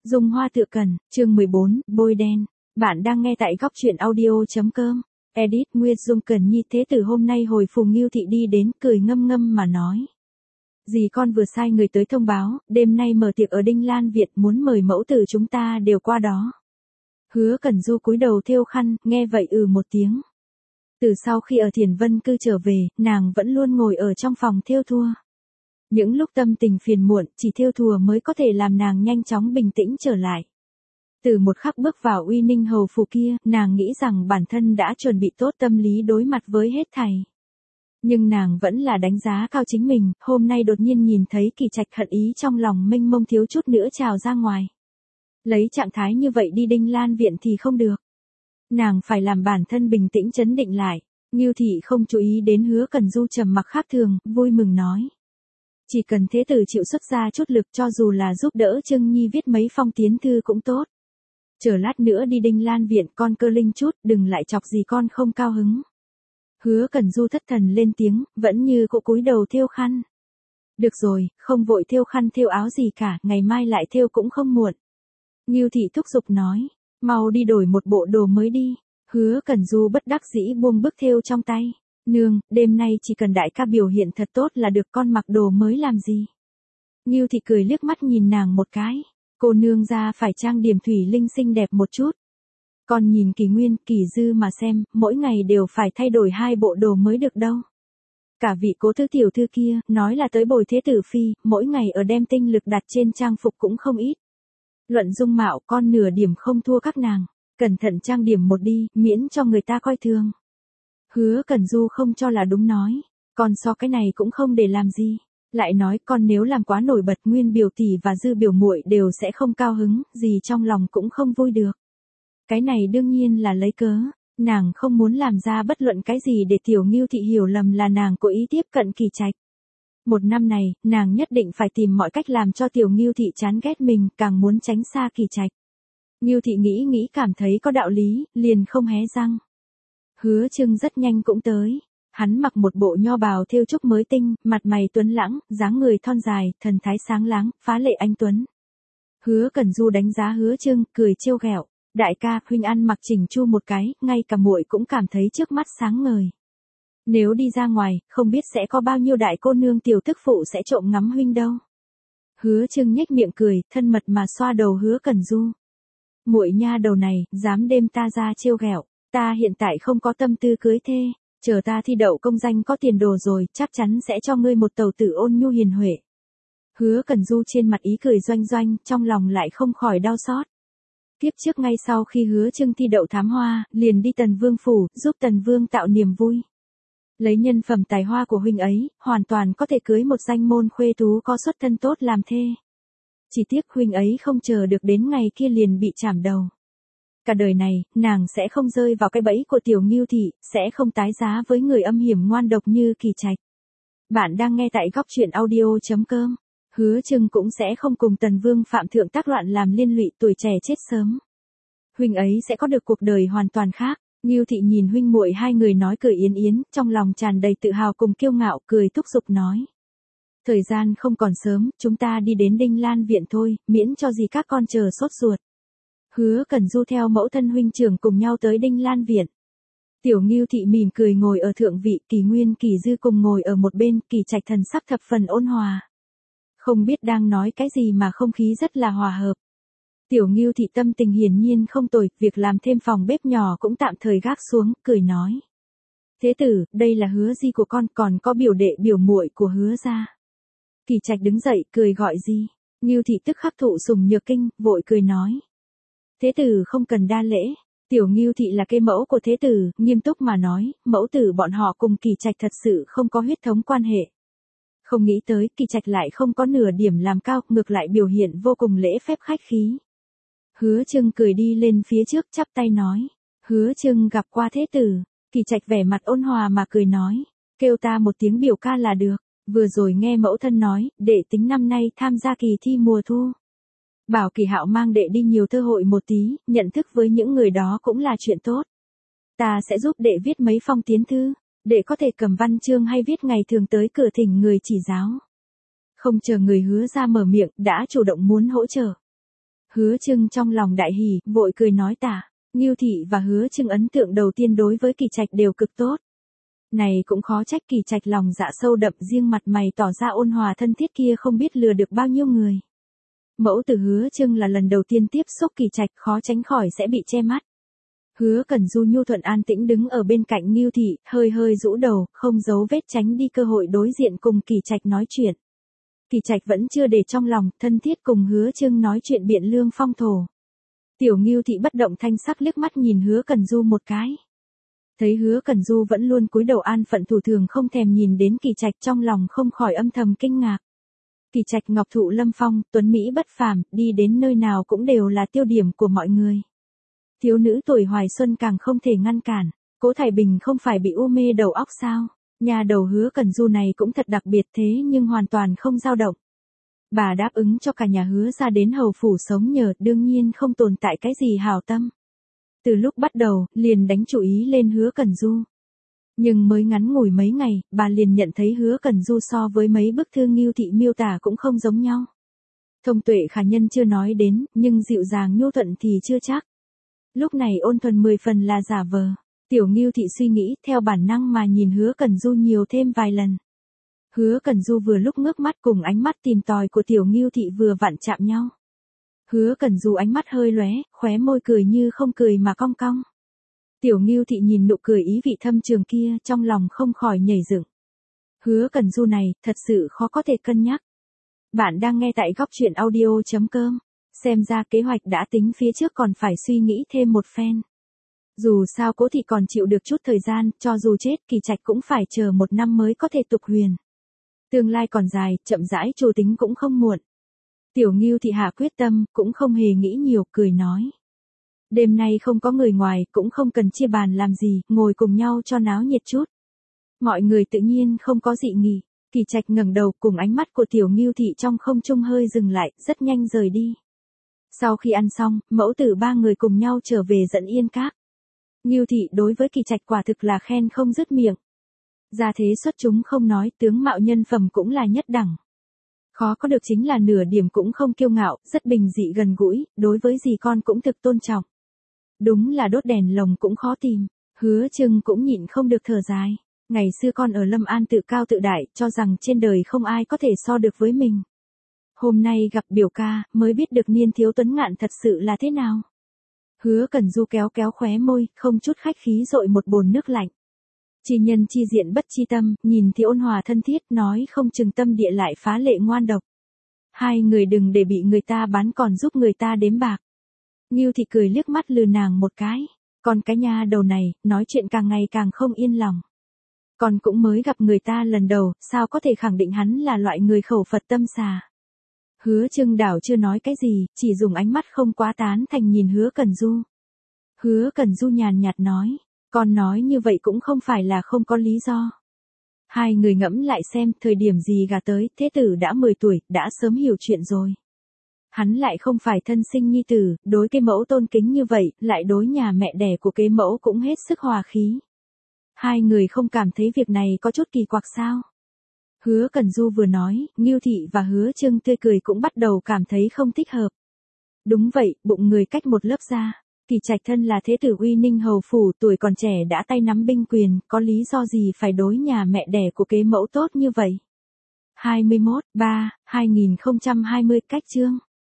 Dung Hoa Tựa Cần, chương 14, Bôi Đen. Bạn đang nghe tại góc truyện audio.com. Edit Nguyệt Dung Cần Nhi. Thế tử hôm nay hồi Phùng Ngưu Thị đi đến, cười ngâm ngâm mà nói. Dì con vừa sai người tới thông báo, đêm nay mở tiệc ở Đinh Lan Việt, muốn mời mẫu tử chúng ta đều qua đó. Hứa Cẩn Du cúi đầu thêu khăn, nghe vậy một tiếng. Từ sau khi ở Thiền Vân Cư trở về, nàng vẫn luôn ngồi ở trong phòng thêu thùa. Những lúc tâm tình phiền muộn, chỉ thêu thùa mới có thể làm nàng nhanh chóng bình tĩnh trở lại. Từ một khắc bước vào Uy Ninh hầu phủ kia, nàng nghĩ rằng bản thân đã chuẩn bị tốt tâm lý đối mặt với hết thảy. Nhưng nàng vẫn là đánh giá cao chính mình, hôm nay đột nhiên nhìn thấy Kỳ Trạch, hận ý trong lòng mênh mông thiếu chút nữa trào ra ngoài. Lấy trạng thái như vậy đi Đinh Lan Viện thì không được. Nàng phải làm bản thân bình tĩnh trấn định lại. Ngưu Thị không chú ý đến Hứa Cẩn Du trầm mặc khác thường, vui mừng nói. Chỉ cần thế tử chịu xuất ra chút lực, cho dù là giúp đỡ Trương Nhi viết mấy phong tiến thư cũng tốt. Chờ lát nữa đi Đinh Lan Viện, con cơ linh chút, đừng lại chọc gì con không cao hứng. Hứa Cẩn Du thất thần lên tiếng, vẫn như cũ cúi đầu thêu khăn. Được rồi, không vội thêu khăn thêu áo gì cả, ngày mai lại thêu cũng không muộn. Ngưu Thị thúc giục nói, mau đi đổi một bộ đồ mới đi. Hứa Cẩn Du bất đắc dĩ buông bức thêu trong tay. Nương, đêm nay chỉ cần đại ca biểu hiện thật tốt là được, con mặc đồ mới làm gì. Ngưu Thị cười liếc mắt nhìn nàng một cái. Cô nương ra phải trang điểm thủy linh xinh đẹp một chút. Con nhìn Kỳ Nguyên, Kỳ Dư mà xem, mỗi ngày đều phải thay đổi 2 bộ đồ mới được đâu. Cả vị Cố thư tiểu thư kia, nói là tới bồi thế tử phi, mỗi ngày ở đem tinh lực đặt trên trang phục cũng không ít. Luận dung mạo, con nửa điểm không thua các nàng. Cẩn thận trang điểm một đi, miễn cho người ta coi thường. Hứa Cẩn Du không cho là đúng nói. Con so cái này cũng không để làm gì. Lại nói con nếu làm quá nổi bật, Nguyên biểu tỷ và Dư biểu muội đều sẽ không cao hứng, gì trong lòng cũng không vui được. Cái này đương nhiên là lấy cớ. Nàng không muốn làm ra bất luận cái gì để tiểu Ngưu Thị hiểu lầm là nàng cố ý tiếp cận Kỳ Trạch. Một năm này, nàng nhất định phải tìm mọi cách làm cho tiểu Ngưu Thị chán ghét mình, càng muốn tránh xa Kỳ Trạch. Ngưu Thị nghĩ cảm thấy có đạo lý, liền không hé răng. Hứa Trưng rất nhanh cũng tới. Hắn mặc một bộ nho bào thêu trúc mới tinh, mặt mày tuấn lãng, dáng người thon dài, thần thái sáng láng, phá lệ anh tuấn. Hứa Cẩn Du đánh giá Hứa Trưng, cười trêu ghẹo. Đại ca, huynh ăn mặc chỉnh chu một cái, ngay cả muội cũng cảm thấy trước mắt sáng ngời. Nếu đi ra ngoài, không biết sẽ có bao nhiêu đại cô nương tiểu tức phụ sẽ trộm ngắm huynh đâu. Hứa Trưng nhếch miệng cười, thân mật mà xoa đầu Hứa Cẩn Du. Muội nha đầu này, dám đêm ta ra trêu ghẹo. Ta hiện tại không có tâm tư cưới thê, chờ ta thi đậu công danh có tiền đồ rồi, chắc chắn sẽ cho ngươi một tẩu tử ôn nhu hiền huệ. Hứa Cẩn Du trên mặt ý cười doanh doanh, trong lòng lại không khỏi đau xót. Tiếp trước ngay sau khi Hứa Trưng thi đậu thám hoa, liền đi Tần Vương phủ, giúp Tần Vương tạo niềm vui. Lấy nhân phẩm tài hoa của huynh ấy, hoàn toàn có thể cưới một danh môn khuê tú có xuất thân tốt làm thê. Chỉ tiếc huynh ấy không chờ được đến ngày kia liền bị chảm đầu. Cả đời này, nàng sẽ không rơi vào cái bẫy của tiểu Ngưu Thị, sẽ không tái giá với người âm hiểm ngoan độc như Kỳ Trạch. Bạn đang nghe tại góc truyện audio.com. Hứa Trưng cũng sẽ không cùng Tần Vương Phạm Thượng tác loạn làm liên lụy tuổi trẻ chết sớm. Huynh ấy sẽ có được cuộc đời hoàn toàn khác. Ngưu Thị nhìn huynh muội hai người nói cười yến yến, trong lòng tràn đầy tự hào cùng kiêu ngạo, cười thúc giục nói. Thời gian không còn sớm, chúng ta đi đến Đinh Lan Viện thôi, miễn cho gì các con chờ sốt ruột. Hứa Cẩn Du theo mẫu thân huynh trưởng cùng nhau tới Đinh Lan Viện. Tiểu Ngưu Thị mỉm cười ngồi ở thượng vị, Kỳ Nguyên Kỳ Dư cùng ngồi ở một bên, Kỳ Trạch thần sắc thập phần ôn hòa. Không biết đang nói cái gì mà không khí rất là hòa hợp. Tiểu Ngưu Thị tâm tình hiển nhiên không tồi, việc làm thêm phòng bếp nhỏ cũng tạm thời gác xuống, cười nói. Thế tử, đây là Hứa Di của con, còn có biểu đệ biểu muội của Hứa gia. Kỳ Trạch đứng dậy, cười gọi gì. Ngưu Thị tức khắc thụ sủng nhược kinh, vội cười nói. Thế tử không cần đa lễ. Tiểu Ngưu Thị là cây mẫu của thế tử, nghiêm túc mà nói, mẫu tử bọn họ cùng Kỳ Trạch thật sự không có huyết thống quan hệ. Không nghĩ tới, Kỳ Trạch lại không có nửa điểm làm cao, ngược lại biểu hiện vô cùng lễ phép khách khí. Hứa Trưng cười đi lên phía trước, chắp tay nói. Hứa Trưng gặp qua thế tử. Kỳ Trạch vẻ mặt ôn hòa mà cười nói. Kêu ta một tiếng biểu ca là được. Vừa rồi nghe mẫu thân nói, đệ tính năm nay tham gia kỳ thi mùa thu. Bảo Kỳ Hạo mang đệ đi nhiều thơ hội một tí, nhận thức với những người đó cũng là chuyện tốt. Ta sẽ giúp đệ viết mấy phong tiến thư, đệ có thể cầm văn chương hay viết ngày thường tới cửa thỉnh người chỉ giáo. Không chờ người Hứa ra mở miệng, đã chủ động muốn hỗ trợ. Hứa Trưng trong lòng đại hỉ, vội cười nói tạ. Ngưu Thị và Hứa Trưng ấn tượng đầu tiên đối với Kỳ Trạch đều cực tốt. Này cũng khó trách Kỳ Trạch lòng dạ sâu đậm, riêng mặt mày tỏ ra ôn hòa thân thiết kia không biết lừa được bao nhiêu người. Mẫu tử Hứa Trưng là lần đầu tiên tiếp xúc Kỳ Trạch, khó tránh khỏi sẽ bị che mắt. Hứa Cẩn Du nhu thuận an tĩnh đứng ở bên cạnh Ngưu Thị, hơi hơi rũ đầu, không giấu vết tránh đi cơ hội đối diện cùng Kỳ Trạch nói chuyện. Kỳ Trạch vẫn chưa để trong lòng, thân thiết cùng Hứa Trưng nói chuyện biện lương phong thổ. Tiểu Ngưu Thị bất động thanh sắc liếc mắt nhìn Hứa Cẩn Du một cái. Thấy Hứa Cẩn Du vẫn luôn cúi đầu an phận thủ thường không thèm nhìn đến Kỳ Trạch, trong lòng không khỏi âm thầm kinh ngạc. Kỳ Trạch ngọc thụ lâm phong, tuấn mỹ bất phàm, đi đến nơi nào cũng đều là tiêu điểm của mọi người. Thiếu nữ tuổi hoài xuân càng không thể ngăn cản. Cố Thải Bình không phải bị u mê đầu óc sao? Nhà đầu Hứa Cẩn Du này cũng thật đặc biệt thế nhưng hoàn toàn không dao động. Bà đáp ứng cho cả nhà Hứa ra đến hầu phủ sống nhờ, đương nhiên không tồn tại cái gì hảo tâm. Từ lúc bắt đầu, liền đánh chủ ý lên Hứa Cẩn Du. Nhưng mới ngắn ngủi mấy ngày, bà liền nhận thấy Hứa Cẩn Du so với mấy bức thư Ngưu Thị miêu tả cũng không giống nhau. Thông tuệ khả nhân chưa nói đến, nhưng dịu dàng nhu thuận thì chưa chắc. Lúc này ôn thuần 10 phần là giả vờ. Tiểu Ngưu Thị suy nghĩ, theo bản năng mà nhìn Hứa Cẩn Du nhiều thêm vài lần. Hứa Cẩn Du vừa lúc ngước mắt cùng ánh mắt tìm tòi của Tiểu Ngưu Thị vừa vặn chạm nhau. Hứa Cẩn Du ánh mắt hơi lóe, khóe môi cười như không cười mà cong cong. Tiểu Ngưu Thị nhìn nụ cười ý vị thâm trường kia, trong lòng không khỏi nhảy dựng. Hứa Cẩn Du này, thật sự khó có thể cân nhắc. Bạn đang nghe tại góc truyện audio.com. Xem ra kế hoạch đã tính phía trước còn phải suy nghĩ thêm một phen. Dù sao Cố Thị còn chịu được chút thời gian, cho dù chết Kỳ Trạch cũng phải chờ 1 năm mới có thể tục huyền. Tương lai còn dài, chậm rãi chủ tính cũng không muộn. Tiểu Ngưu Thị hạ quyết tâm, cũng không hề nghĩ nhiều, cười nói. Đêm nay không có người ngoài, cũng không cần chia bàn làm gì, ngồi cùng nhau cho náo nhiệt chút. Mọi người tự nhiên không có dị nghị. Kỳ Trạch ngẩng đầu, cùng ánh mắt của Tiểu Ngưu Thị trong không trung hơi dừng lại, rất nhanh rời đi. Sau khi ăn xong, mẫu tử 3 người cùng nhau trở về Dẫn Yên Các. Ngưu Thị đối với Kỳ Trạch quả thực là khen không dứt miệng. Gia thế xuất chúng không nói, tướng mạo nhân phẩm cũng là nhất đẳng. Khó có được chính là nửa điểm cũng không kiêu ngạo, rất bình dị gần gũi, đối với dì con cũng thực tôn trọng. Đúng là đốt đèn lồng cũng khó tìm. Hứa Trưng cũng nhịn không được thở dài. Ngày xưa con ở Lâm An tự cao tự đại, cho rằng trên đời không ai có thể so được với mình. Hôm nay gặp biểu ca, mới biết được niên thiếu tuấn ngạn thật sự là thế nào. Hứa Cẩn Du kéo kéo khóe môi, không chút khách khí dội một bồn nước lạnh. Chi nhân chi diện bất chi tâm, nhìn thì ôn hòa thân thiết, nói không chừng tâm địa lại phá lệ ngoan độc. Hai người đừng để bị người ta bán còn giúp người ta đếm bạc. Ngưu Thị cười liếc mắt lườm nàng một cái. Còn cái nha đầu này, nói chuyện càng ngày càng không yên lòng. Còn cũng mới gặp người ta lần đầu, sao có thể khẳng định hắn là loại người khẩu Phật tâm xà. Hứa Trưng đảo chưa nói cái gì, chỉ dùng ánh mắt không quá tán thành nhìn Hứa Cẩn Du. Hứa Cẩn Du nhàn nhạt nói, con nói như vậy cũng không phải là không có lý do. Hai người ngẫm lại xem, thời điểm gì gả tới, thế tử đã 10 tuổi, đã sớm hiểu chuyện rồi. Hắn lại không phải thân sinh nhi tử, đối kế mẫu tôn kính như vậy, lại đối nhà mẹ đẻ của kế mẫu cũng hết sức hòa khí. Hai người không cảm thấy việc này có chút kỳ quặc sao? Hứa Cẩn Du vừa nói, Ngưu Thị và Hứa Trưng tươi cười cũng bắt đầu cảm thấy không thích hợp. Đúng vậy, bụng người cách một lớp ra. Kỳ Trạch thân là thế tử uy ninh hầu phủ, tuổi còn trẻ đã tay nắm binh quyền, có lý do gì phải đối nhà mẹ đẻ của kế mẫu tốt như vậy? 21/3/2020 cách chương